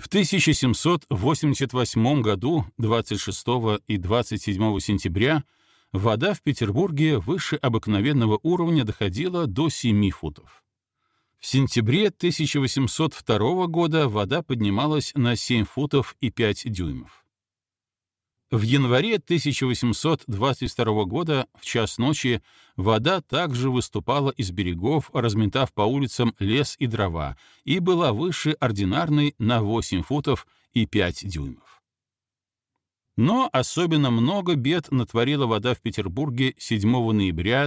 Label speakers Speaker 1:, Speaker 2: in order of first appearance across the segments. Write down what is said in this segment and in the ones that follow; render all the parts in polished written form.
Speaker 1: В 1788 году, 26 и 27 сентября, вода в Петербурге выше обыкновенного уровня доходила до 7 футов. В сентябре 1802 года вода поднималась на 7 футов и 5 дюймов. В январе 1822 года в час ночи вода также выступала из берегов, разметав по улицам лес и дрова, и была выше ординарной на 8 футов и 5 дюймов. Но особенно много бед натворила вода в Петербурге 7 ноября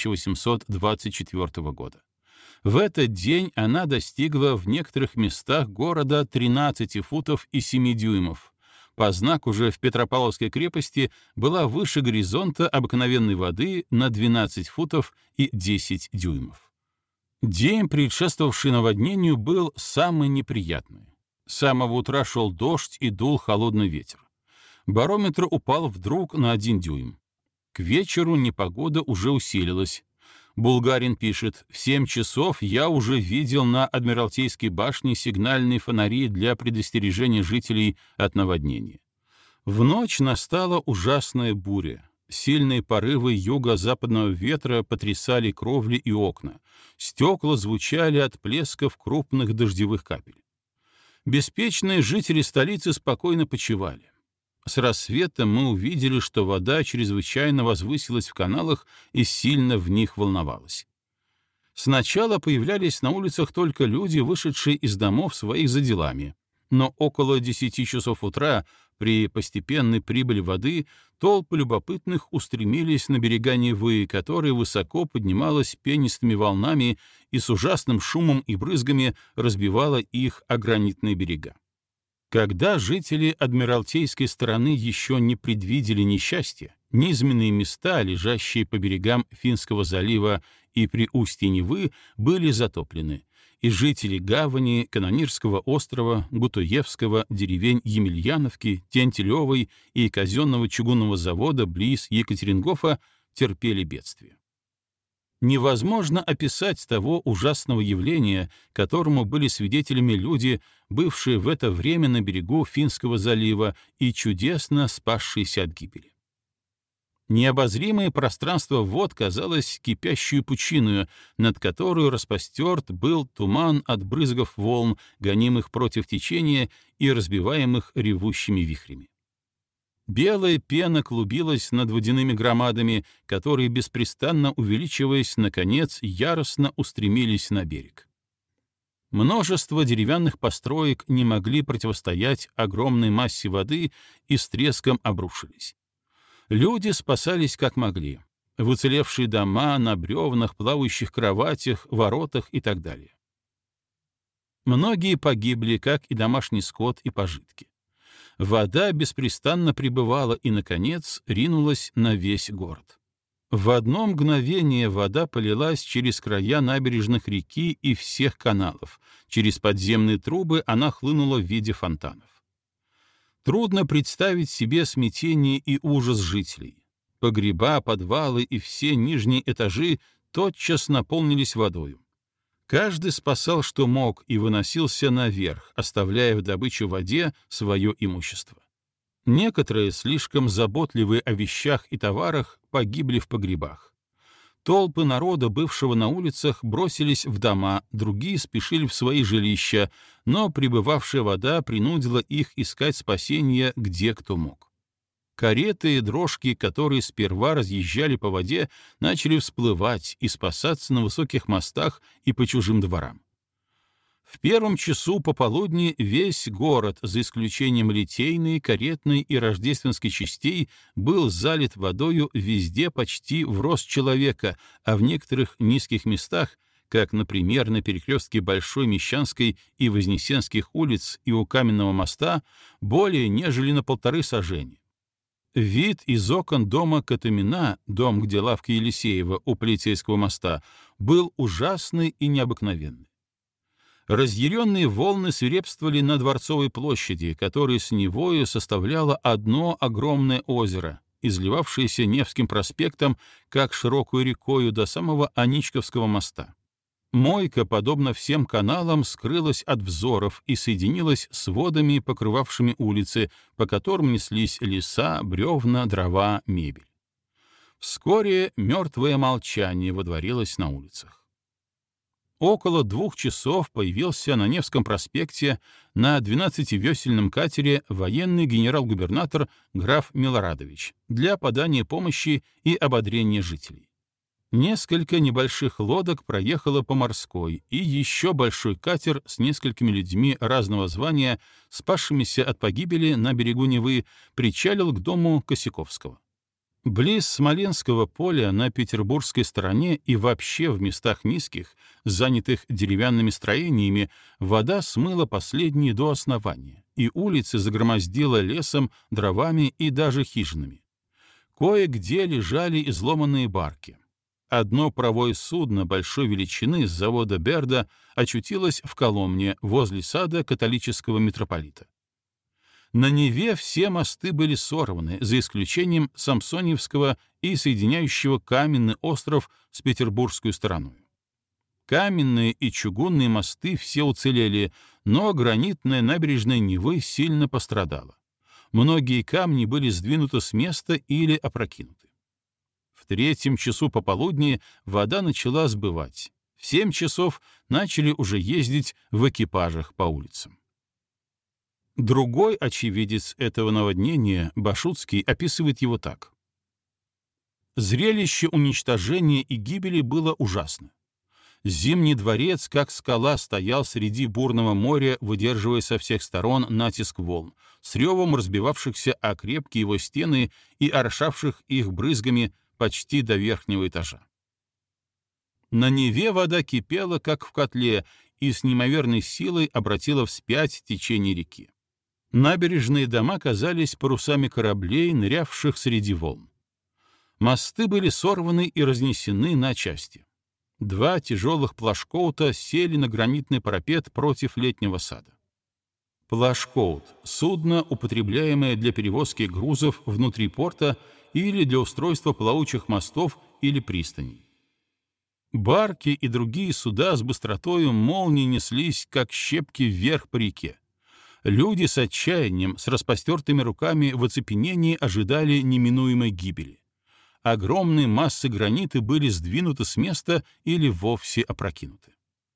Speaker 1: 1824 года. В этот день она достигла в некоторых местах города 13 футов и 7 дюймов. По знаку же в Петропавловской крепости была выше горизонта обыкновенной воды на 12 футов и 10 дюймов. День, предшествовавший наводнению, был самый неприятный. С самого утра шел дождь и дул холодный ветер. Барометр упал вдруг на 1 дюйм. К вечеру непогода уже усилилась. Булгарин пишет: «В 7 часов я уже видел на Адмиралтейской башне сигнальные фонари для предостережения жителей от наводнения». В ночь настала ужасная буря. Сильные порывы юго-западного ветра потрясали кровли и окна. Стекла звучали от плесков крупных дождевых капель. Беспечные жители столицы спокойно почивали. С рассветом мы увидели, что вода чрезвычайно возвысилась в каналах и сильно в них волновалась. Сначала появлялись на улицах только люди, вышедшие из домов своих за делами, но около 10 часов утра, при постепенной прибыли воды, толпы любопытных устремились на берега Невы, которая высоко поднималась пенистыми волнами и с ужасным шумом и брызгами разбивала их о гранитные берега. Когда жители Адмиралтейской стороны еще не предвидели несчастья, низменные места, лежащие по берегам Финского залива и при устье Невы, были затоплены, и жители Гавани, Канонирского острова, Гутуевского, деревень Емельяновки, Тентелевой и казенного чугунного завода близ Екатерингофа терпели бедствие. Невозможно описать того ужасного явления, которому были свидетелями люди, бывшие в это время на берегу Финского залива и чудесно спасшиеся от гибели. Необозримое пространство вод казалось кипящую пучиною, над которую распростерт был туман от брызгов волн, гонимых против течения и разбиваемых ревущими вихрями. Белая пена клубилась над водяными громадами, которые, беспрестанно увеличиваясь, наконец, яростно устремились на берег. Множество деревянных построек не могли противостоять огромной массе воды и с треском обрушились. Люди спасались как могли. В уцелевшие дома, на бревнах, плавающих кроватях, воротах и так далее. Многие погибли, как и домашний скот и пожитки. Вода беспрестанно прибывала и, наконец, ринулась на весь город. В одно мгновение вода полилась через края набережных реки и всех каналов. Через подземные трубы она хлынула в виде фонтанов. Трудно представить себе смятение и ужас жителей. Погреба, подвалы и все нижние этажи тотчас наполнились водою. Каждый спасал, что мог, и выносился наверх, оставляя в добычу воде свое имущество. Некоторые, слишком заботливые о вещах и товарах, погибли в погребах. Толпы народа, бывшего на улицах, бросились в дома, другие спешили в свои жилища, но прибывавшая вода принудила их искать спасения где кто мог. Кареты и дрожки, которые сперва разъезжали по воде, начали всплывать и спасаться на высоких мостах и по чужим дворам. В первом часу пополудни весь город, за исключением Литейной, Каретной и Рождественской частей, был залит водою везде почти в рост человека, а в некоторых низких местах, как, например, на перекрестке Большой Мещанской и Вознесенских улиц и у Каменного моста, более нежели на 1,5 сажени. Вид из окон дома Катамина, дом, где лавка Елисеева у Полицейского моста, был ужасный и необыкновенный. Разъяренные волны свирепствовали на Дворцовой площади, которая с Невою составляла одно огромное озеро, изливавшееся Невским проспектом, как широкую рекою до самого Аничковского моста. Мойка, подобно всем каналам, скрылась от взоров и соединилась с водами, покрывавшими улицы, по которым неслись леса, бревна, дрова, мебель. Вскоре мертвое молчание водворилось на улицах. Около 2 часов появился на Невском проспекте на 12-весельном катере военный генерал-губернатор граф Милорадович для подания помощи и ободрения жителей. Несколько небольших лодок проехало по морской, и еще большой катер с несколькими людьми разного звания, спасшимися от погибели на берегу Невы, причалил к дому Косяковского. Близ Смоленского поля на петербургской стороне и вообще в местах низких, занятых деревянными строениями, вода смыла последние до основания, и улицы загромоздила лесом, дровами и даже хижинами. Кое-где лежали изломанные барки. Одно паровое судно большой величины с завода Берда очутилось в Коломне возле сада католического митрополита. На Неве все мосты были сорваны, за исключением Самсоньевского и соединяющего Каменный остров с петербургской стороной. Каменные и чугунные мосты все уцелели, но гранитная набережная Невы сильно пострадала. Многие камни были сдвинуты с места или опрокинуты. В 3 часу пополудни вода начала сбывать. В 7 часов начали уже ездить в экипажах по улицам. Другой очевидец этого наводнения, Башутский, описывает его так. Зрелище уничтожения и гибели было ужасно. Зимний дворец, как скала, стоял среди бурного моря, выдерживая со всех сторон натиск волн, с ревом разбивавшихся о крепкие его стены и орошавших их брызгами почти до верхнего этажа. На Неве вода кипела, как в котле, и с неимоверной силой обратила вспять течение реки. Набережные дома казались парусами кораблей, нырявших среди волн. Мосты были сорваны и разнесены на части. 2 тяжелых плашкоута сели на гранитный парапет против летнего сада. Плашкоут — судно, употребляемое для перевозки грузов внутри порта или для устройства плавучих мостов или пристаней. Барки и другие суда с быстротою молнии неслись, как щепки, вверх по реке. Люди с отчаянием, с распростертыми руками в оцепенении ожидали неминуемой гибели. Огромные массы гранита были сдвинуты с места или вовсе опрокинуты.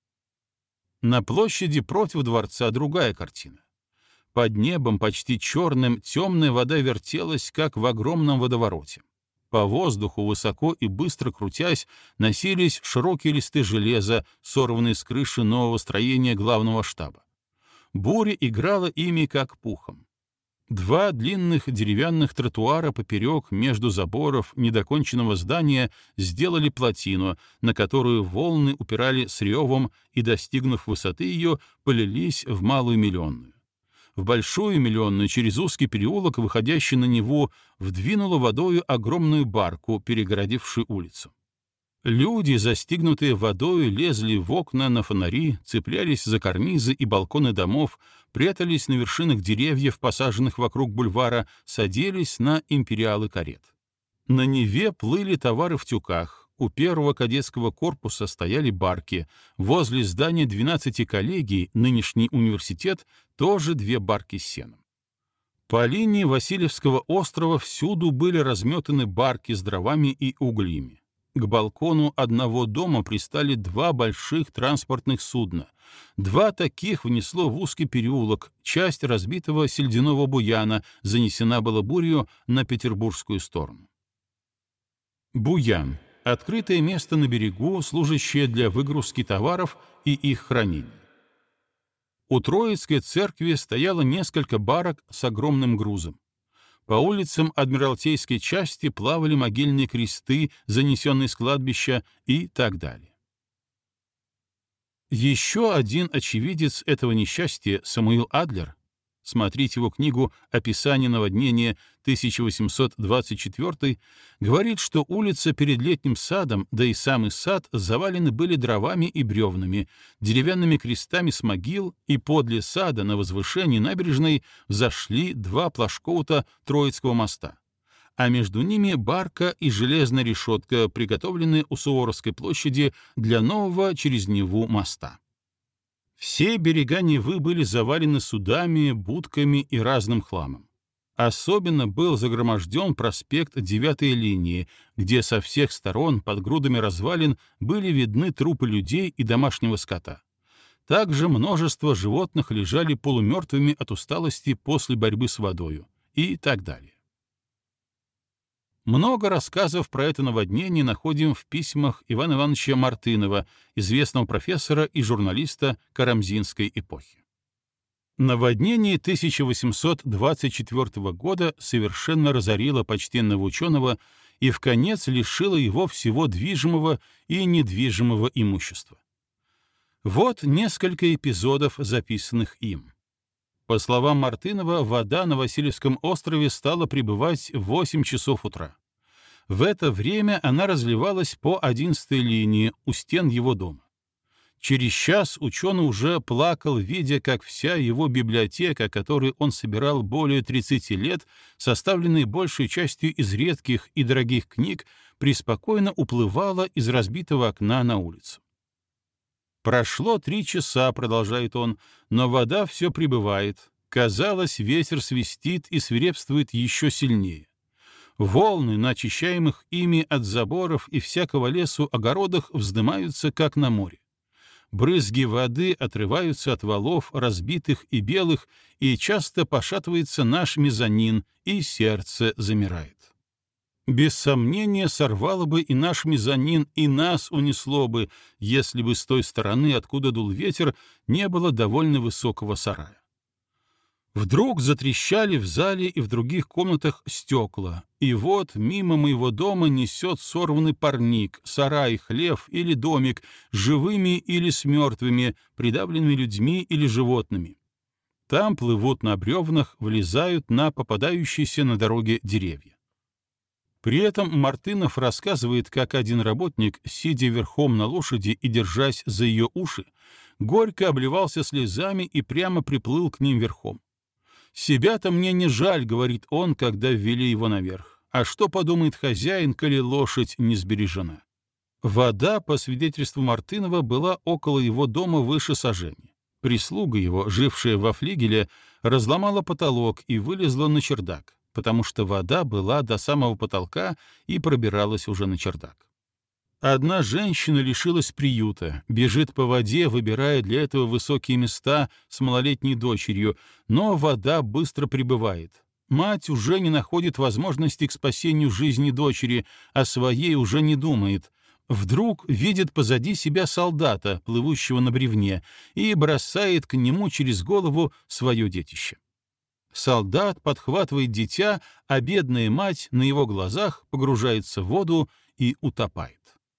Speaker 1: На площади против дворца другая картина. Под небом, почти черным, темная вода вертелась, как в огромном водовороте. По воздуху, высоко и быстро крутясь, носились широкие листы железа, сорванные с крыши нового строения главного штаба. Буря играла ими, как пухом. 2 длинных деревянных тротуара поперек между заборов недоконченного здания сделали плотину, на которую волны упирали с ревом и, достигнув высоты ее, полились в Малую Миллионную. В Большую Миллионную через узкий переулок, выходящий на Неву, вдвинула водою огромную барку, перегородившую улицу. Люди, застигнутые водою, лезли в окна, на фонари, цеплялись за карнизы и балконы домов, прятались на вершинах деревьев, посаженных вокруг бульвара, садились на империалы карет. На Неве плыли товары в тюках. У первого кадетского корпуса стояли барки. Возле здания 12 коллегий, нынешний университет, тоже 2 барки с сеном. По линии Васильевского острова всюду были разметаны барки с дровами и углями. К балкону одного дома пристали 2 больших транспортных судна. 2 таких внесло в узкий переулок, часть разбитого сельдяного буяна занесена была бурью на петербургскую сторону. Буян — открытое место на берегу, служащее для выгрузки товаров и их хранения. У Троицкой церкви стояло несколько барок с огромным грузом. По улицам Адмиралтейской части плавали могильные кресты, занесенные с кладбища, и так далее. Еще один очевидец этого несчастья, Самуил Адлер, смотрите его книгу «Описание наводнения» 1824, говорит, что улица перед летним садом, да и самый сад, завалены были дровами и бревнами, деревянными крестами с могил, и подле сада на возвышении набережной взошли 2 плашкоута Троицкого моста, а между ними барка и железная решетка, приготовленные у Суворовской площади для нового через Неву моста. Все берега Невы были завалены судами, будками и разным хламом. Особенно был загроможден проспект 9-й линии, где со всех сторон под грудами развалин были видны трупы людей и домашнего скота. Также множество животных лежали полумертвыми от усталости после борьбы с водою и так далее. Много рассказов про это наводнение находим в письмах Ивана Ивановича Мартынова, известного профессора и журналиста карамзинской эпохи. Наводнение 1824 года совершенно разорило почтенного ученого и вконец лишило его всего движимого и недвижимого имущества. Вот несколько эпизодов, записанных им. По словам Мартынова, вода на Васильевском острове стала прибывать в 8 часов утра. В это время она разливалась по 11-й линии у стен его дома. Через час ученый уже плакал, видя, как вся его библиотека, которую он собирал более 30 лет, составленная большей частью из редких и дорогих книг, преспокойно уплывала из разбитого окна на улицу. «Прошло 3 часа», — продолжает он, — «но вода все прибывает. Казалось, ветер свистит и свирепствует еще сильнее. Волны на очищаемых ими от заборов и всякого лесу огородах вздымаются, как на море. Брызги воды отрываются от валов, разбитых и белых, и часто пошатывается наш мезонин, и сердце замирает. Без сомнения, сорвало бы и наш мезонин, и нас унесло бы, если бы с той стороны, откуда дул ветер, не было довольно высокого сарая. Вдруг затрещали в зале и в других комнатах стекла, и вот мимо моего дома несет сорванный парник, сарай, хлев или домик, живыми или с мертвыми, придавленными людьми или животными. Там плывут на бревнах, влезают на попадающиеся на дороге деревья. При этом Мартынов рассказывает, как один работник, сидя верхом на лошади и держась за ее уши, горько обливался слезами и прямо приплыл к ним верхом. «Себя-то мне не жаль», — говорит он, когда ввели его наверх. «А что подумает хозяин, коли лошадь не сбережена?» Вода, по свидетельству Мартынова, была около его дома выше сажени. Прислуга его, жившая во флигеле, разломала потолок и вылезла на чердак, потому что вода была до самого потолка и пробиралась уже на чердак. Одна женщина лишилась приюта, бежит по воде, выбирая для этого высокие места с малолетней дочерью, но вода быстро прибывает. Мать уже не находит возможности к спасению жизни дочери, о своей уже не думает. Вдруг видит позади себя солдата, плывущего на бревне, и бросает к нему через голову свое детище. Солдат подхватывает дитя, а бедная мать на его глазах погружается в воду и утопает.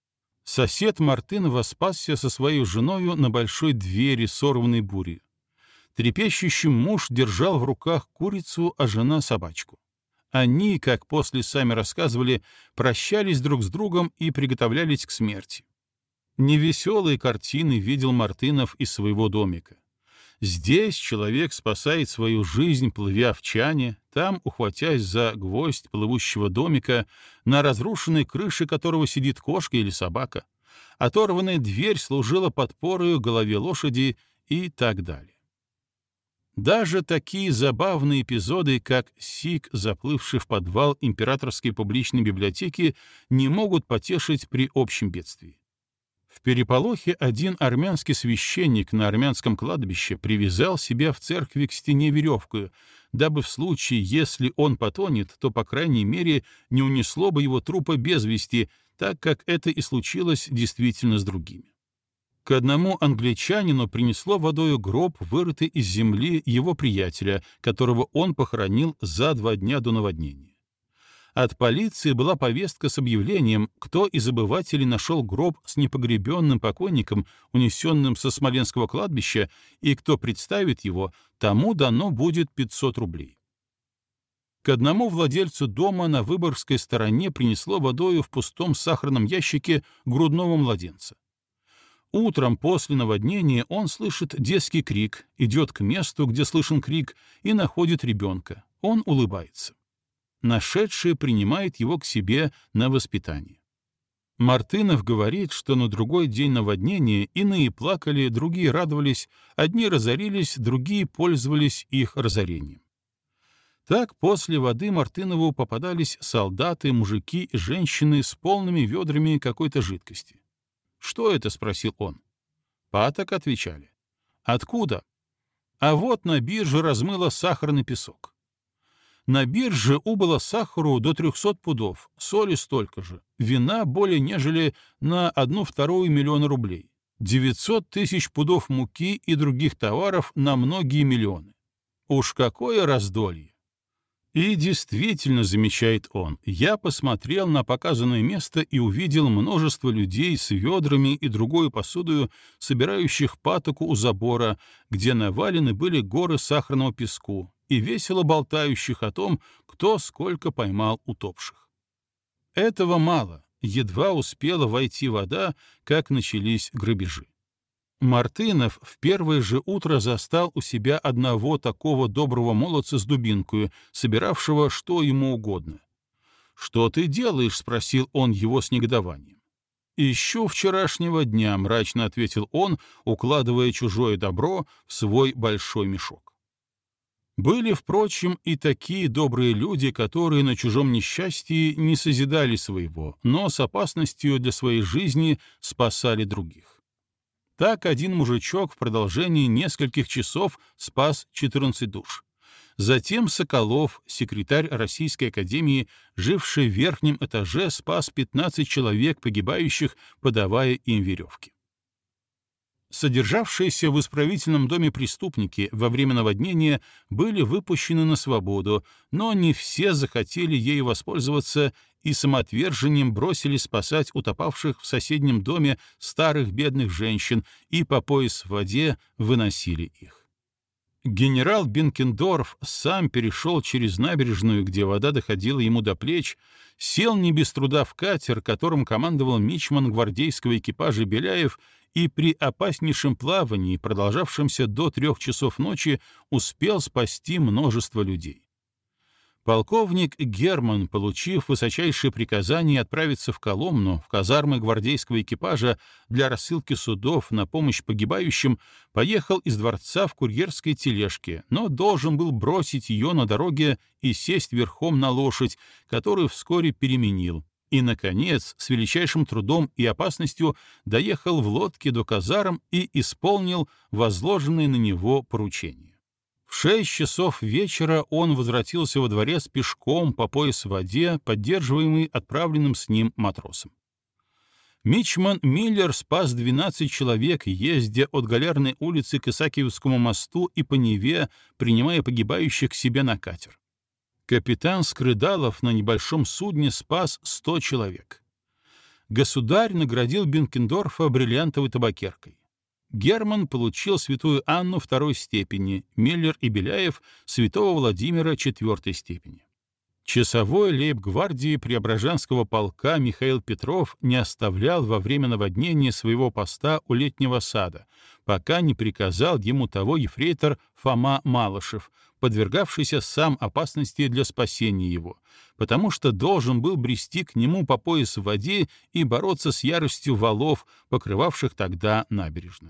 Speaker 1: Сосед Мартынова спасся со своей женою на большой двери, сорванной бурей. Трепещущий муж держал в руках курицу, а жена — собачку. Они, как после сами рассказывали, прощались друг с другом и приготовлялись к смерти. Невеселые картины видел Мартынов из своего домика. Здесь человек спасает свою жизнь, плывя в чане, там, ухватясь за гвоздь плывущего домика, на разрушенной крыше которого сидит кошка или собака. Оторванная дверь служила подпорою голове лошади и так далее. Даже такие забавные эпизоды, как сик, заплывший в подвал императорской публичной библиотеки, не могут потешить при общем бедствии. В переполохе один армянский священник на армянском кладбище привязал себя в церкви к стене веревкою, дабы в случае, если он потонет, то, по крайней мере, не унесло бы его трупа без вести, так как это и случилось действительно с другими. К одному англичанину принесло водою гроб, вырытый из земли его приятеля, которого он похоронил за 2 дня до наводнения. От полиции была повестка с объявлением, кто из обывателей нашел гроб с непогребенным покойником, унесенным со Смоленского кладбища, и кто представит его, тому дано будет 500 рублей. К одному владельцу дома на Выборгской стороне принесло водою в пустом сахарном ящике грудного младенца. Утром после наводнения он слышит детский крик, идет к месту, где слышен крик, и находит ребенка. Он улыбается. Нашедший принимает его к себе на воспитание. Мартынов говорит, что на другой день наводнения иные плакали, другие радовались, одни разорились, другие пользовались их разорением. Так после воды Мартынову попадались солдаты, мужики и женщины с полными ведрами какой-то жидкости. «Что это?» — спросил он. Паток отвечали. «Откуда?» «А вот на бирже размыло сахарный песок». На бирже убыло сахару до 300 пудов, соли столько же, вина более нежели на 1/2 миллиона рублей, 900 тысяч пудов муки и других товаров на многие миллионы. Уж какое раздолье! И действительно, замечает он, я посмотрел на показанное место и увидел множество людей с ведрами и другой посудою, собирающих патоку у забора, где навалены были горы сахарного песку, и весело болтающих о том, кто сколько поймал утопших. Этого мало, едва успела войти вода, как начались грабежи. Мартынов в первое же утро застал у себя одного такого доброго молодца с дубинкою, собиравшего что ему угодно. «Что ты делаешь?» — спросил он его с негодованием. «Ищу вчерашнего дня», — мрачно ответил он, укладывая чужое добро в свой большой мешок. Были, впрочем, и такие добрые люди, которые на чужом несчастье не созидали своего, но с опасностью для своей жизни спасали других. Так один мужичок в продолжении нескольких часов спас 14 душ. Затем Соколов, секретарь Российской академии, живший в верхнем этаже, спас 15 человек погибающих, подавая им веревки. Содержавшиеся в исправительном доме преступники во время наводнения были выпущены на свободу, но не все захотели ею воспользоваться и самоотвержением бросились спасать утопавших в соседнем доме старых бедных женщин и по пояс в воде выносили их. Генерал Бенкендорф сам перешел через набережную, где вода доходила ему до плеч, сел не без труда в катер, которым командовал мичман гвардейского экипажа Беляев, и при опаснейшем плавании, продолжавшемся до 3 часов ночи, успел спасти множество людей. Полковник Герман, получив высочайшее приказание отправиться в Коломну, в казармы гвардейского экипажа для рассылки судов на помощь погибающим, поехал из дворца в курьерской тележке, но должен был бросить ее на дороге и сесть верхом на лошадь, которую вскоре переменил, и, наконец, с величайшим трудом и опасностью доехал в лодке до казарм и исполнил возложенные на него поручения. В 6 часов вечера он возвратился во дворец пешком по пояс в воде, поддерживаемый отправленным с ним матросом. Мичман Миллер спас 12 человек, ездя от Галерной улицы к Исаакиевскому мосту и по Неве, принимая погибающих к себе на катер. Капитан Скрыдалов на небольшом судне спас 100 человек. Государь наградил Бенкендорфа бриллиантовой табакеркой. Герман получил святую Анну 2-й степени, Миллер и Беляев — святого Владимира 4-й степени. Часовой лейб-гвардии Преображенского полка Михаил Петров не оставлял во время наводнения своего поста у Летнего сада, пока не приказал ему того ефрейтор Фома Малышев, подвергавшийся сам опасности для спасения его, потому что должен был брести к нему по пояс в воде и бороться с яростью валов, покрывавших тогда набережную.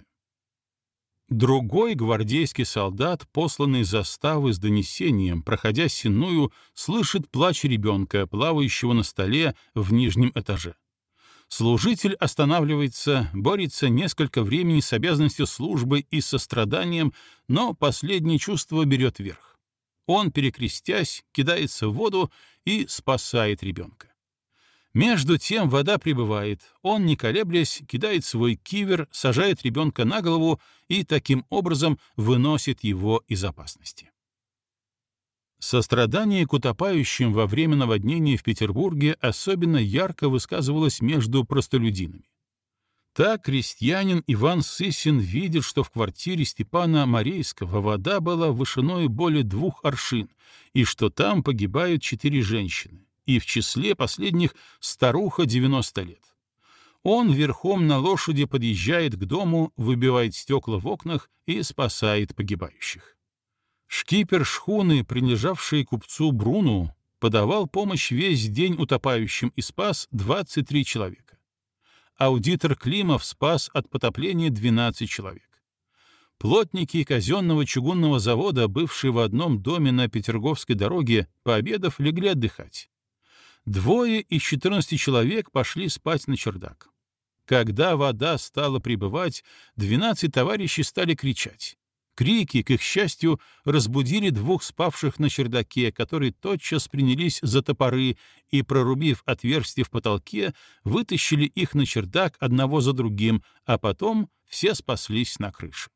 Speaker 1: Другой гвардейский солдат, посланный из заставы с донесением, проходя Сенную, слышит плач ребенка, плавающего на столе в нижнем этаже. Служитель останавливается, борется несколько времени с обязанностью службы и состраданием, но последнее чувство берет верх. Он, перекрестясь, кидается в воду и спасает ребенка. Между тем вода прибывает, он, не колеблясь, кидает свой кивер, сажает ребенка на голову и таким образом выносит его из опасности. Сострадание к утопающим во время наводнения в Петербурге особенно ярко высказывалось между простолюдинами. Так крестьянин Иван Сысин видит, что в квартире Степана Морейского вода была вышиною более 2 аршин, и что там погибают 4 женщины, и в числе последних старуха 90 лет. Он верхом на лошади подъезжает к дому, выбивает стекла в окнах и спасает погибающих. Шкипер шхуны, принадлежавший купцу Бруну, подавал помощь весь день утопающим и спас 23 человека. Аудитор Климов спас от потопления 12 человек. Плотники казенного чугунного завода, бывшие в одном доме на Петерговской дороге, пообедав, легли отдыхать. 2 из 14 человек пошли спать на чердак. Когда вода стала прибывать, 12 товарищей стали кричать. Крики, к их счастью, разбудили 2 спавших на чердаке, которые тотчас принялись за топоры и, прорубив отверстие в потолке, вытащили их на чердак одного за другим, а потом все спаслись на крыше.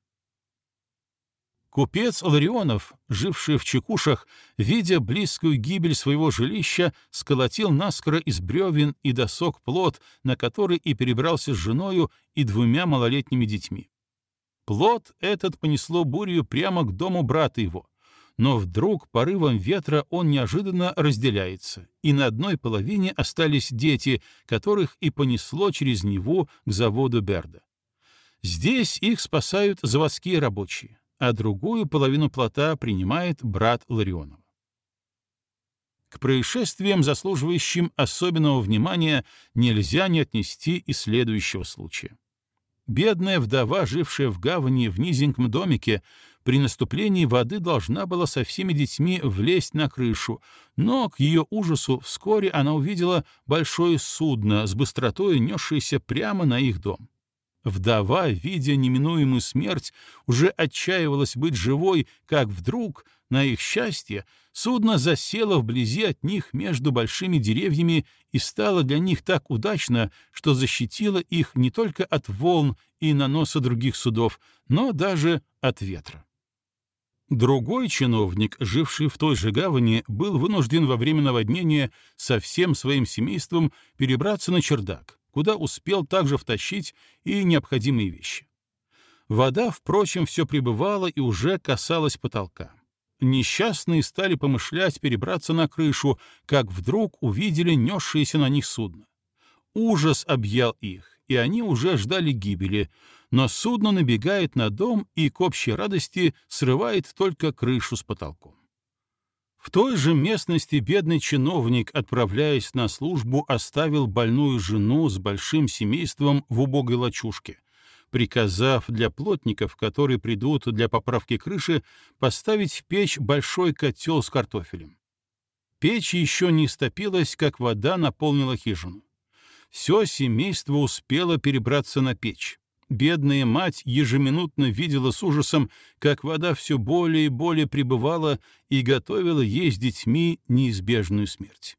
Speaker 1: Купец Ларионов, живший в Чекушах, видя близкую гибель своего жилища, сколотил наскоро из бревен и досок плот, на который и перебрался с женою и 2 малолетними детьми. Плот этот понесло бурью прямо к дому брата его, но вдруг порывом ветра он неожиданно разделяется, и на одной половине остались дети, которых и понесло через Неву к заводу Берда. Здесь их спасают заводские рабочие, а другую половину плота принимает брат Ларионова. К происшествиям, заслуживающим особенного внимания, нельзя не отнести и следующего случая. Бедная вдова, жившая в гавани в низеньком домике, при наступлении воды должна была со всеми детьми влезть на крышу, но, к ее ужасу, вскоре она увидела большое судно с быстротой, несшееся прямо на их дом. Вдова, видя неминуемую смерть, уже отчаивалась быть живой, как вдруг, на их счастье, судно засело вблизи от них между большими деревьями и стало для них так удачно, что защитило их не только от волн и наноса других судов, но даже от ветра. Другой чиновник, живший в той же гавани, был вынужден во время наводнения со всем своим семейством перебраться на чердак, куда успел также втащить и необходимые вещи. Вода, впрочем, все прибывала и уже касалась потолка. Несчастные стали помышлять перебраться на крышу, как вдруг увидели несшееся на них судно. Ужас объял их, и они уже ждали гибели, но судно набегает на дом и к общей радости срывает только крышу с потолком. В той же местности бедный чиновник, отправляясь на службу, оставил больную жену с большим семейством в убогой лачужке, приказав для плотников, которые придут для поправки крыши, поставить в печь большой котел с картофелем. Печь еще не истопилась, как вода наполнила хижину. Все семейство успело перебраться на печь. Бедная мать ежеминутно видела с ужасом, как вода все более и более прибывала и готовила ей с детьми неизбежную смерть.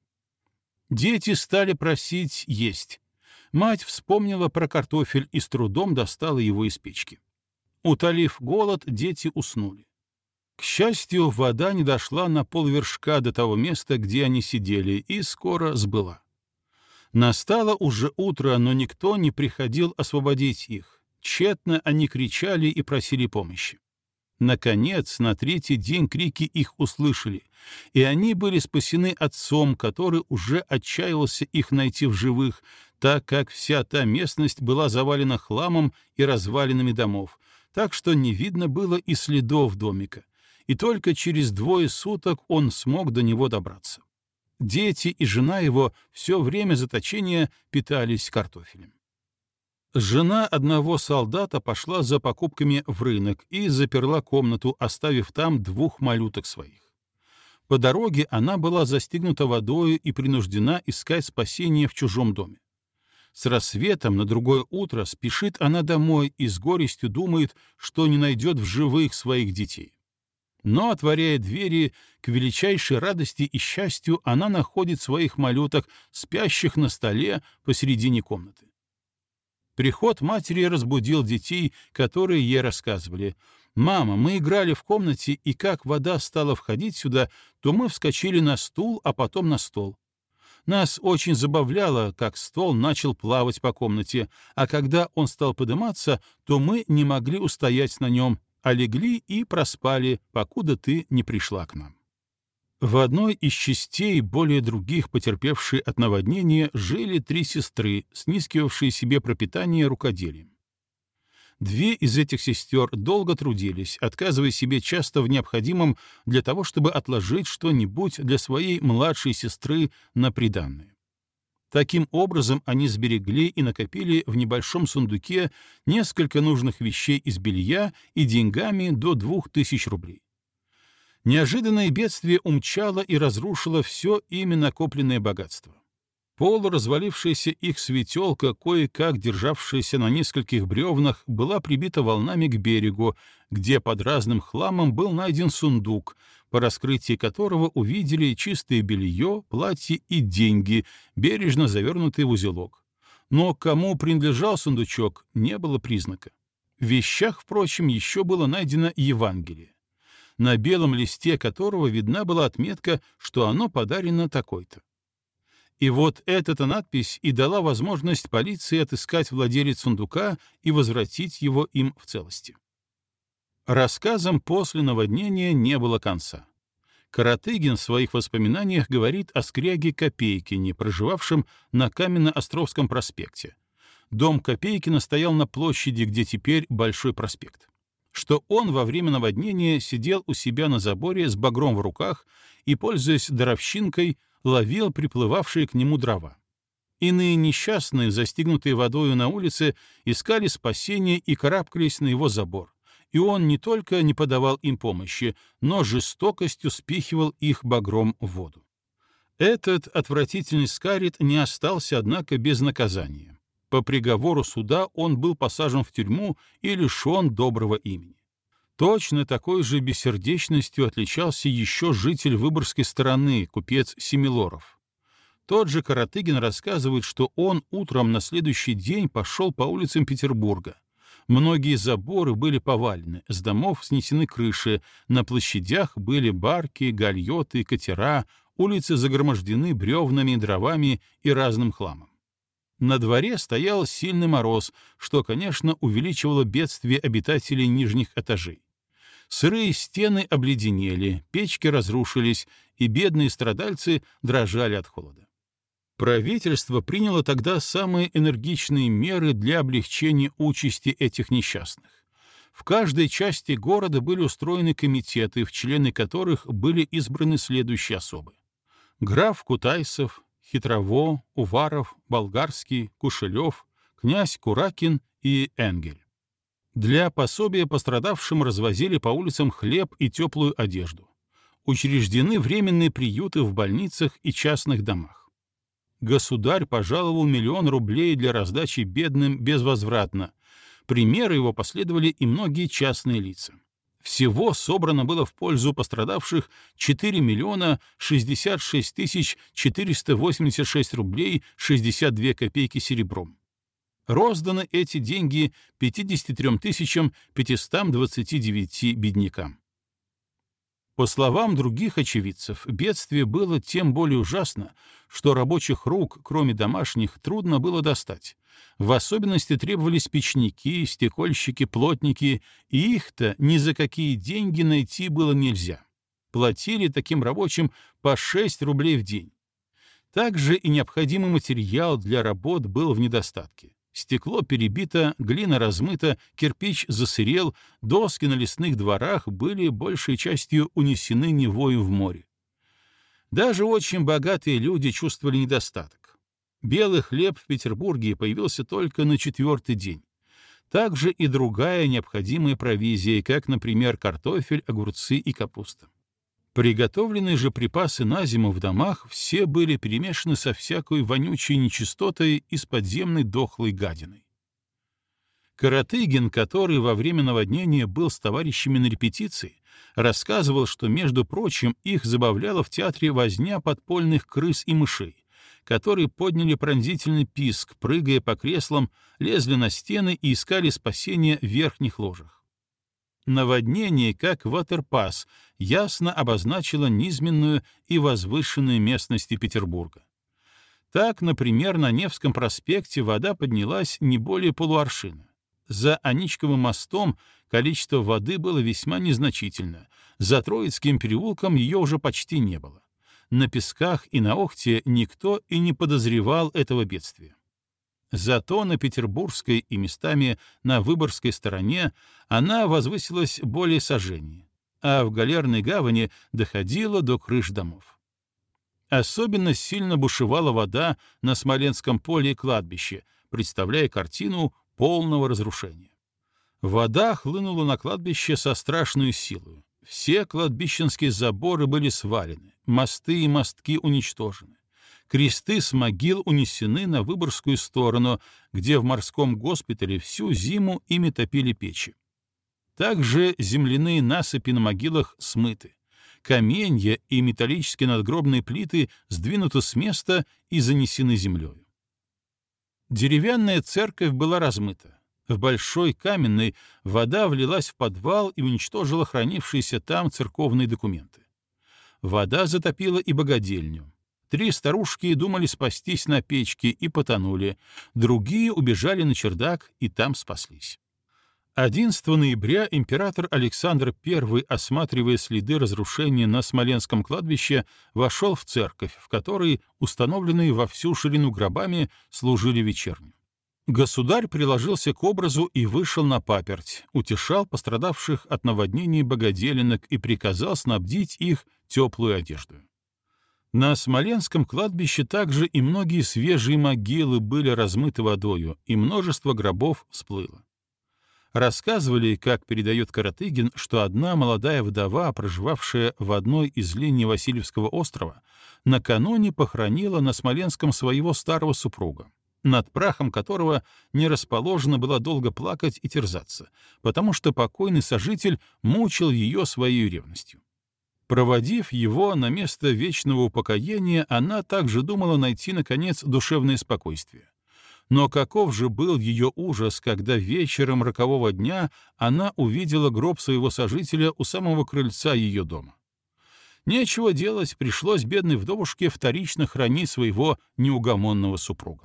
Speaker 1: Дети стали просить есть. Мать вспомнила про картофель и с трудом достала его из печки. Утолив голод, дети уснули. К счастью, вода не дошла на полвершка до того места, где они сидели, и скоро сбыла. Настало уже утро, но никто не приходил освободить их. Тщетно они кричали и просили помощи. Наконец, на 3-й день крики их услышали, и они были спасены отцом, который уже отчаивался их найти в живых, так как вся та местность была завалена хламом и развалинами домов, так что не видно было и следов домика, и только через 2 суток он смог до него добраться. Дети и жена его все время заточения питались картофелем. Жена одного солдата пошла за покупками в рынок и заперла комнату, оставив там 2 малюток своих. По дороге она была застигнута водою и принуждена искать спасение в чужом доме. С рассветом на другое утро спешит она домой и с горестью думает, что не найдет в живых своих детей. Но, отворяя двери, к величайшей радости и счастью она находит своих малюток, спящих на столе посередине комнаты. Приход матери разбудил детей, которые ей рассказывали. «Мама, мы играли в комнате, и как вода стала входить сюда, то мы вскочили на стул, а потом на стол. Нас очень забавляло, как стол начал плавать по комнате, а когда он стал подниматься, то мы не могли устоять на нем, а легли и проспали, покуда ты не пришла к нам». В одной из частей, более других потерпевшей от наводнения, жили 3 сестры, снискивавшие себе пропитание рукоделием. Две из этих сестер долго трудились, отказывая себе часто в необходимом для того, чтобы отложить что-нибудь для своей младшей сестры на приданое. Таким образом, они сберегли и накопили в небольшом сундуке несколько нужных вещей из белья и деньгами до 2000 рублей. Неожиданное бедствие умчало и разрушило все ими накопленное богатство. Полуразвалившаяся их светелка, кое-как державшаяся на нескольких бревнах, была прибита волнами к берегу, где под разным хламом был найден сундук, по раскрытии которого увидели чистое белье, платье и деньги, бережно завернутые в узелок. Но кому принадлежал сундучок, не было признака. В вещах, впрочем, еще было найдено Евангелие, на белом листе которого видна была отметка, что оно подарено такой-то. И вот эта-то надпись и дала возможность полиции отыскать владелец сундука и возвратить его им в целости. Рассказам после наводнения не было конца. Каратыгин в своих воспоминаниях говорит о скряге Копейкине, проживавшем на Каменно-Островском проспекте. Дом Копейкина стоял на площади, где теперь Большой проспект. Что он во время наводнения сидел у себя на заборе с багром в руках и, пользуясь даровщинкой, ловил приплывавшие к нему дрова. Иные несчастные, застигнутые водою на улице, искали спасения и карабкались на его забор, и он не только не подавал им помощи, но жестокостью спихивал их багром в воду. Этот отвратительный скарид не остался, однако, без наказания. По приговору суда он был посажен в тюрьму и лишен доброго имени. Точно такой же бессердечностью отличался еще житель Выборгской стороны, купец Семилоров. Тот же Каратыгин рассказывает, что он утром на следующий день пошел по улицам Петербурга. Многие заборы были повалены, с домов снесены крыши, на площадях были барки, гальоты, катера, улицы загромождены бревнами, дровами и разным хламом. На дворе стоял сильный мороз, что, конечно, увеличивало бедствие обитателей нижних этажей. Сырые стены обледенели, печки разрушились, и бедные страдальцы дрожали от холода. Правительство приняло тогда самые энергичные меры для облегчения участи этих несчастных. В каждой части города были устроены комитеты, в члены которых были избраны следующие особы: граф Кутайсов, Хитрово, Уваров, Болгарский, Кушелев, князь Куракин и Энгель. Для пособия пострадавшим развозили по улицам хлеб и теплую одежду. Учреждены временные приюты в больницах и частных домах. Государь пожаловал 1 000 000 рублей для раздачи бедным безвозвратно. Примеры его последовали и многие частные лица. Всего собрано было в пользу пострадавших 4 066 486 рублей 62 копейки серебром. Розданы эти деньги 53 529 беднякам. По словам других очевидцев, бедствие было тем более ужасно, что рабочих рук, кроме домашних, трудно было достать. В особенности требовались печники, стекольщики, плотники, и их-то ни за какие деньги найти было нельзя. Платили таким рабочим по 6 рублей в день. Также и необходимый материал для работ был в недостатке. Стекло перебито, глина размыта, кирпич засырел, доски на лесных дворах были большей частью унесены Невою в море. Даже очень богатые люди чувствовали недостаток. Белый хлеб в Петербурге появился только на 4-й день. Также и другая необходимая провизия, как, например, картофель, огурцы и капуста. Приготовленные же припасы на зиму в домах все были перемешаны со всякой вонючей нечистотой из подземной дохлой гадиной. Каратыгин, который во время наводнения был с товарищами на репетиции, рассказывал, что, между прочим, их забавляла в театре возня подпольных крыс и мышей, которые подняли пронзительный писк, прыгая по креслам, лезли на стены и искали спасения в верхних ложах. Наводнение, как ватерпас, ясно обозначило низменную и возвышенную местности Петербурга. Так, например, на Невском проспекте вода поднялась не более полуаршина. За Аничковым мостом количество воды было весьма незначительно, за Троицким переулком ее уже почти не было. На Песках и на Охте никто и не подозревал этого бедствия. Зато на петербургской и местами на Выборгской стороне она возвысилась более сажений, а в Галерной гавани доходила до крыш домов. Особенно сильно бушевала вода на Смоленском поле и кладбище, представляя картину полного разрушения. Вода хлынула на кладбище со страшной силой. Все кладбищенские заборы были свалены, мосты и мостки уничтожены. Кресты с могил унесены на Выборгскую сторону, где в морском госпитале всю зиму ими топили печи. Также земляные насыпи на могилах смыты. Каменья и металлические надгробные плиты сдвинуты с места и занесены землей. Деревянная церковь была размыта. В Большой Каменной вода влилась в подвал и уничтожила хранившиеся там церковные документы. Вода затопила и богадельню. 3 старушки думали спастись на печке и потонули, другие убежали на чердак и там спаслись. 11 ноября император Александр I, осматривая следы разрушения на Смоленском кладбище, вошел в церковь, в которой, установленные во всю ширину гробами, служили вечерню. Государь приложился к образу и вышел на паперть, утешал пострадавших от наводнений богоделенок и приказал снабдить их теплую одежду. На Смоленском кладбище также и многие свежие могилы были размыты водою, и множество гробов всплыло. Рассказывали, как передает Каратыгин, что одна молодая вдова, проживавшая в одной из линий Васильевского острова, накануне похоронила на Смоленском своего старого супруга, над прахом которого не расположена была долго плакать и терзаться, потому что покойный сожитель мучил ее своей ревностью. Проводив его на место вечного упокоения, она также думала найти, наконец, душевное спокойствие. Но каков же был ее ужас, когда вечером рокового дня она увидела гроб своего сожителя у самого крыльца ее дома. Нечего делать, пришлось бедной вдовушке вторично хранить своего неугомонного супруга.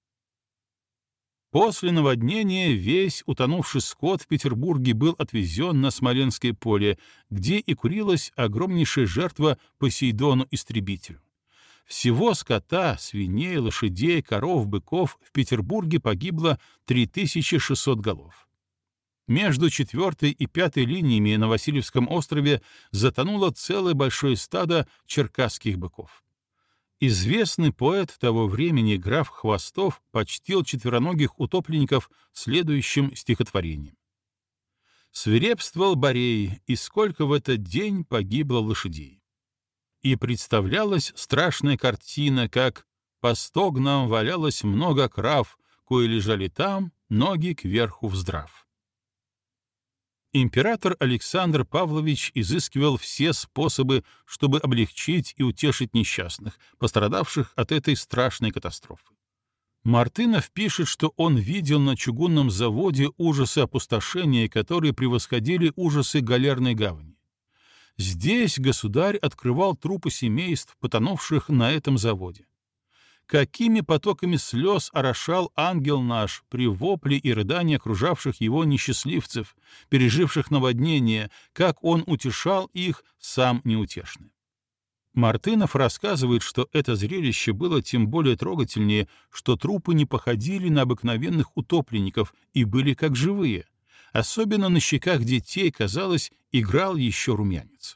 Speaker 1: После наводнения весь утонувший скот в Петербурге был отвезен на Смоленское поле, где и курилась огромнейшая жертва Посейдону-истребителю. Всего скота, свиней, лошадей, коров, быков в Петербурге погибло 3600 голов. Между 4-й и 5-й линиями на Васильевском острове затонуло целое большое стадо черкасских быков. Известный поэт того времени граф Хвостов почтил четвероногих утопленников следующим стихотворением. «Свирепствовал Борей, и сколько в этот день погибло лошадей». И представлялась страшная картина, как по стогнам валялось много крав, кои лежали там, ноги кверху вздрав. Император Александр Павлович изыскивал все способы, чтобы облегчить и утешить несчастных, пострадавших от этой страшной катастрофы. Мартынов пишет, что он видел на чугунном заводе ужасы опустошения, которые превосходили ужасы Галерной гавани. Здесь государь открывал трупы семейств, потонувших на этом заводе. Какими потоками слез орошал ангел наш при вопле и рыдании окружавших его несчастливцев, переживших наводнение, как он утешал их, сам неутешный. Мартынов рассказывает, что это зрелище было тем более трогательнее, что трупы не походили на обыкновенных утопленников и были как живые. Особенно на щеках детей, казалось, играл еще румянец.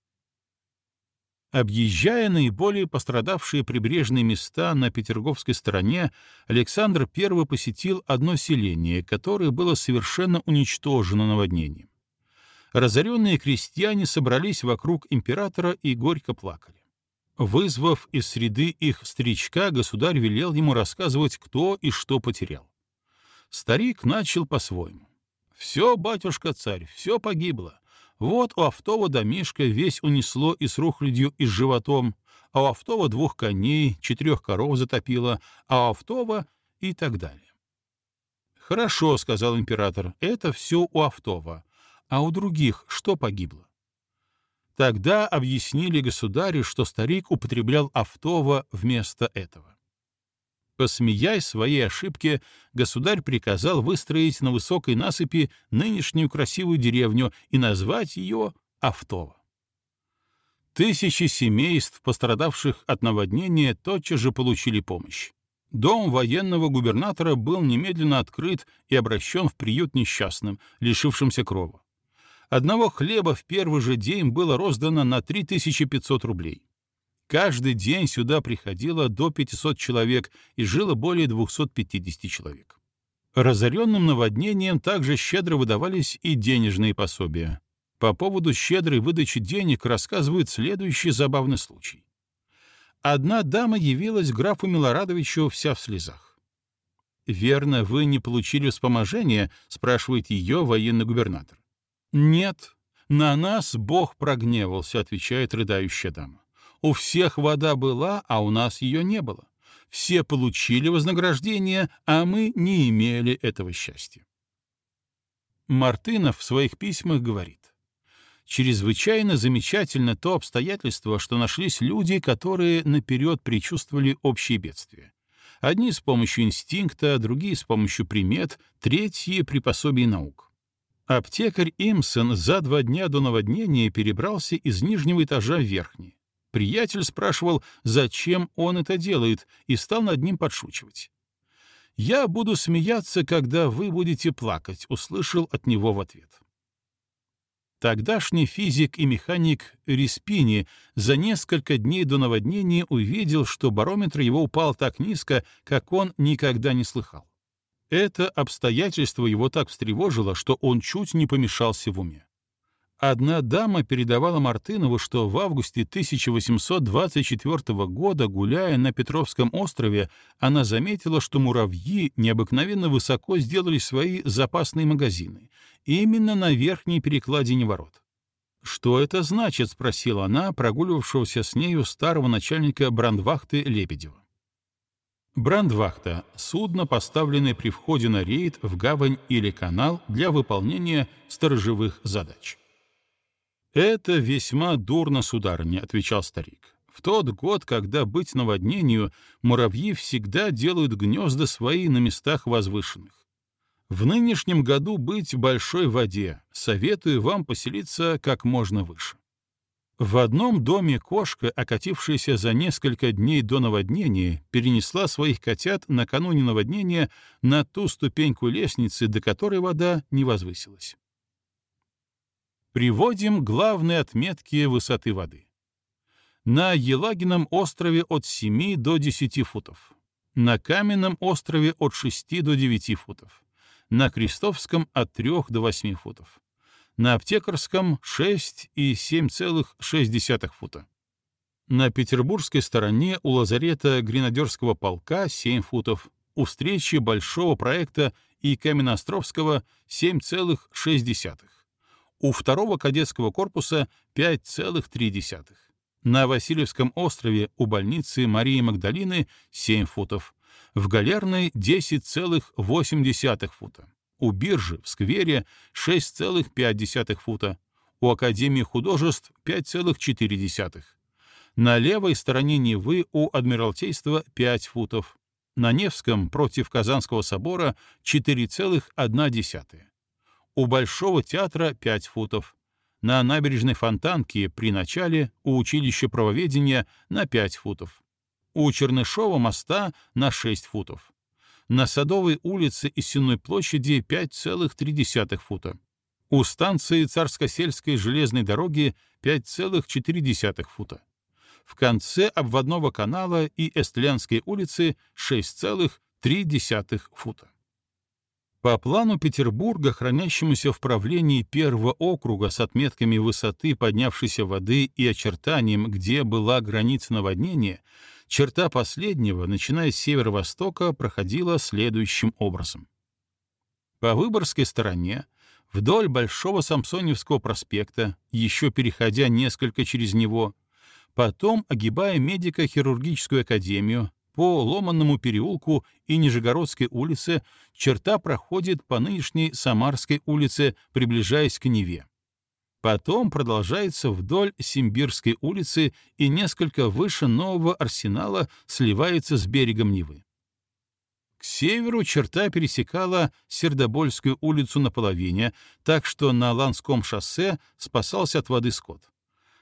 Speaker 1: Объезжая наиболее пострадавшие прибрежные места на Петерговской стороне, Александр I посетил одно селение, которое было совершенно уничтожено наводнением. Разоренные крестьяне собрались вокруг императора и горько плакали. Вызвав из среды их старичка, государь велел ему рассказывать, кто и что потерял. Старик начал по-своему. «Все, батюшка-царь, все погибло. Вот у Автова домишка весь унесло и с рухлядью, и с животом, а у Автова 2 коней, 4 коров затопило, а у Автова и так далее». «Хорошо», — сказал император, — «это все у Автова, а у других что погибло?» Тогда объяснили государю, что старик употреблял Автова вместо этого. Посмеясь своей ошибке, государь приказал выстроить на высокой насыпи нынешнюю красивую деревню и назвать ее Автово. Тысячи семейств, пострадавших от наводнения, тотчас же получили помощь. Дом военного губернатора был немедленно открыт и обращен в приют несчастным, лишившимся крова. Одного хлеба в первый же день было роздано на 3500 рублей. Каждый день сюда приходило до 500 человек и жило более 250 человек. Разоренным наводнением также щедро выдавались и денежные пособия. По поводу щедрой выдачи денег рассказывает следующий забавный случай. Одна дама явилась к графу Милорадовичу вся в слезах. «Верно, вы не получили вспоможения?» — спрашивает ее военный губернатор. «Нет, на нас Бог прогневался», — отвечает рыдающая дама. «У всех вода была, а у нас ее не было. Все получили вознаграждение, а мы не имели этого счастья». Мартынов в своих письмах говорит: «Чрезвычайно замечательно то обстоятельство, что нашлись люди, которые наперед предчувствовали общее бедствие. Одни с помощью инстинкта, другие с помощью примет, третьи при пособии наук. Аптекарь Имсон за 2 дня до наводнения перебрался из нижнего этажа в верхний. Приятель спрашивал, зачем он это делает, и стал над ним подшучивать. «Я буду смеяться, когда вы будете плакать», — услышал от него в ответ. Тогдашний физик и механик Респини за несколько дней до наводнения увидел, что барометр его упал так низко, как он никогда не слыхал. Это обстоятельство его так встревожило, что он чуть не помешался в уме. Одна дама передавала Мартынову, что в августе 1824 года, гуляя на Петровском острове, она заметила, что муравьи необыкновенно высоко сделали свои запасные магазины, именно на верхней перекладине ворот. «Что это значит?» — спросила она прогуливавшегося с нею старого начальника брандвахты Лебедева. Брандвахта — судно, поставленное при входе на рейд в гавань или канал для выполнения сторожевых задач. «Это весьма дурно, сударыня», — отвечал старик. «В тот год, когда быть наводнению, муравьи всегда делают гнезда свои на местах возвышенных. В нынешнем году быть в большой воде, советую вам поселиться как можно выше». В одном доме кошка, окатившаяся за несколько дней до наводнения, перенесла своих котят накануне наводнения на ту ступеньку лестницы, до которой вода не возвысилась. Приводим главные отметки высоты воды. На Елагином острове от 7 до 10 футов. На Каменном острове от 6 до 9 футов. На Крестовском от 3 до 8 футов. На Аптекарском 6 и 7,6 фута. На петербургской стороне у лазарета Гренадерского полка 7 футов. У встречи Большого проекта и Каменноостровского 7,6. У 2-го кадетского корпуса 5,3. На Васильевском острове у больницы Марии Магдалины 7 футов. В Галерной 10,8 фута. У биржи в сквере 6,5 фута. У Академии художеств 5,4. На левой стороне Невы у Адмиралтейства 5 футов. На Невском против Казанского собора 4,1. У Большого театра 5 футов. На набережной Фонтанки при начале у училища правоведения на 5 футов. У Чернышова моста на 6 футов. На Садовой улице и Сенной площади 5,3 фута. У станции Царско-сельской железной дороги 5,4 фута. В конце обводного канала и Эстлянской улицы 6,3 фута. По плану Петербурга, хранящемуся в правлении первого округа с отметками высоты поднявшейся воды и очертанием, где была граница наводнения, черта последнего, начиная с северо-востока, проходила следующим образом. По Выборгской стороне, вдоль Большого Самсоневского проспекта, еще переходя несколько через него, потом огибая медико-хирургическую академию, по Ломанному переулку и Нижегородской улице черта проходит по нынешней Самарской улице, приближаясь к Неве. Потом продолжается вдоль Симбирской улицы и несколько выше Нового Арсенала сливается с берегом Невы. К северу черта пересекала Сердобольскую улицу наполовине, так что на Ланском шоссе спасался от воды скот.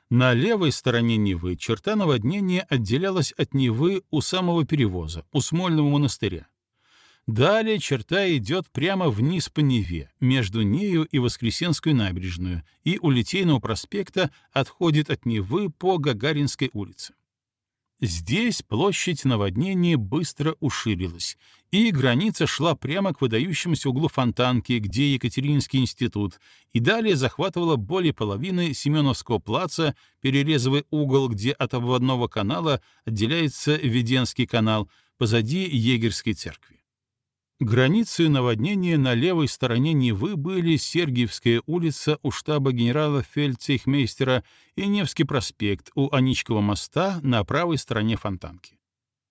Speaker 1: На левой стороне Невы черта наводнения отделялась от Невы у самого перевоза, у Смольного монастыря. Далее черта идет прямо вниз по Неве, между нею и Воскресенскую набережную, и у Литейного проспекта отходит от Невы по Гагаринской улице. Здесь площадь наводнения быстро уширилась, и граница шла прямо к выдающемуся углу Фонтанки, где Екатерининский институт, и далее захватывала более половины Семеновского плаца, перерезывая угол, где от обводного канала отделяется Веденский канал, позади Егерской церкви. Границей наводнения на левой стороне Невы были Сергиевская улица у штаба генерала фельдцейхмейстера и Невский проспект у Аничкова моста на правой стороне Фонтанки.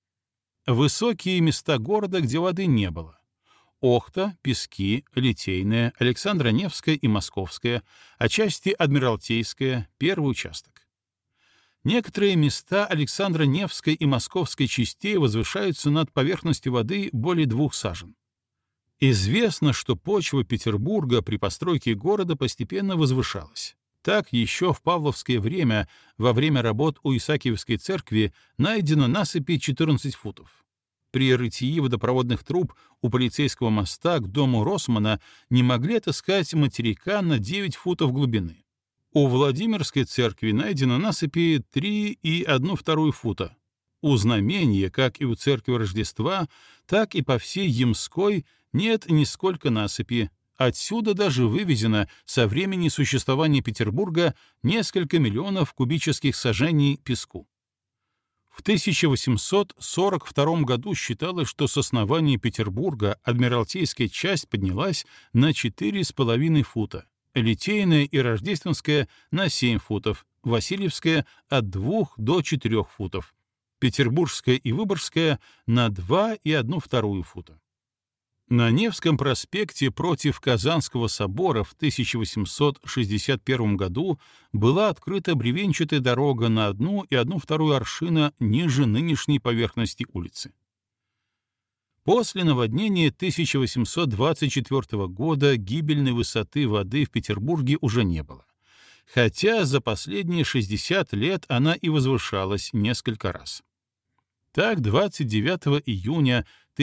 Speaker 1: Высокие места города, где воды не было. Охта, Пески, Литейная, Александро-Невская и Московская, отчасти Адмиралтейская, первый участок. Некоторые места Александро-Невской и Московской частей возвышаются над поверхностью воды более 2 сажен. Известно, что почва Петербурга при постройке города постепенно возвышалась. Так, еще в павловское время, во время работ у Исаакиевской церкви, найдено насыпи 14 футов. При рытьи водопроводных труб у полицейского моста к дому Росмана не могли отыскать материка на 9 футов глубины. У Владимирской церкви найдено насыпи 3,1 фута. У Знамения, как и у церкви Рождества, так и по всей Ямской нет нисколько насыпи. Отсюда даже вывезено со времени существования Петербурга несколько миллионов кубических сажений песку. В 1842 году считалось, что с основания Петербурга Адмиралтейская часть поднялась на 4,5 фута. Литейная и Рождественская — на 7 футов, Васильевская — от 2 до 4 футов, Петербургская и Выборгская — на 2,1 фута. На Невском проспекте против Казанского собора в 1861 году была открыта бревенчатая дорога на 1,1 аршина ниже нынешней поверхности улицы. После наводнения 1824 года гибельной высоты воды в Петербурге уже не было, хотя за последние 60 лет она и возвышалась несколько раз. Так, 29 июня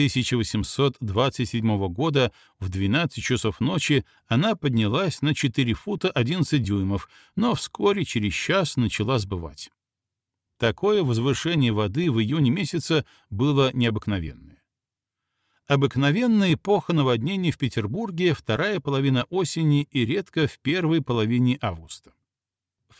Speaker 1: 1827 года в 12 часов ночи она поднялась на 4 фута 11 дюймов, но вскоре через час начала сбывать. Такое возвышение воды в июне месяце было необыкновенное. Обыкновенная эпоха наводнений в Петербурге — вторая половина осени и редко в первой половине августа. В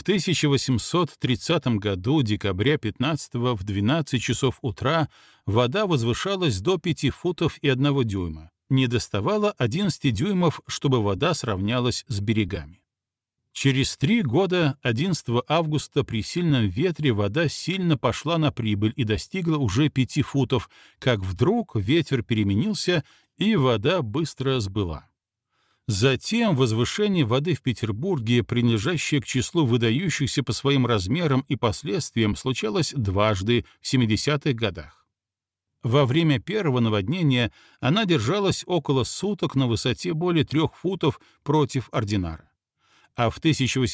Speaker 1: 1830 году, декабря 15 в 12 часов утра, вода возвышалась до 5 футов и 1 дюйма, не доставала 11 дюймов, чтобы вода сравнялась с берегами. Через 3 года, 11 августа, при сильном ветре вода сильно пошла на прибыль и достигла уже 5 футов, как вдруг ветер переменился, и вода быстро сбыла. Затем возвышение воды в Петербурге, принадлежащее к числу выдающихся по своим размерам и последствиям, случалось дважды в 70-х годах. Во время первого наводнения она держалась около суток на высоте более 3 футов против ординара. А в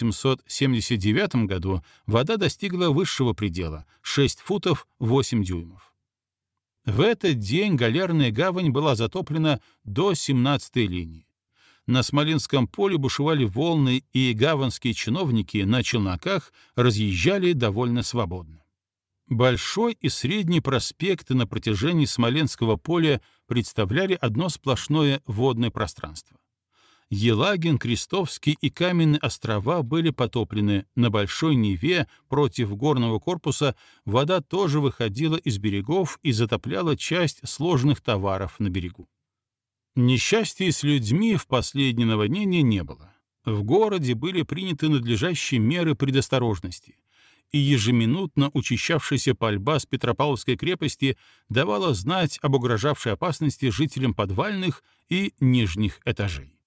Speaker 1: 1879 году вода достигла высшего предела — 6 футов 8 дюймов. В этот день Галерная гавань была затоплена до 17-й линии. На Смоленском поле бушевали волны, и гаванские чиновники на челноках разъезжали довольно свободно. Большой и Средний проспекты на протяжении Смоленского поля представляли одно сплошное водное пространство. Елагин, Крестовский и Каменные острова были потоплены. На Большой Неве против горного корпуса вода тоже выходила из берегов и затопляла часть сложных товаров на берегу. Несчастья с людьми в последнее наводнение не было. В городе были приняты надлежащие меры предосторожности, и ежеминутно учащавшаяся пальба с Петропавловской крепости давала знать об угрожавшей опасности жителям подвальных и нижних этажей.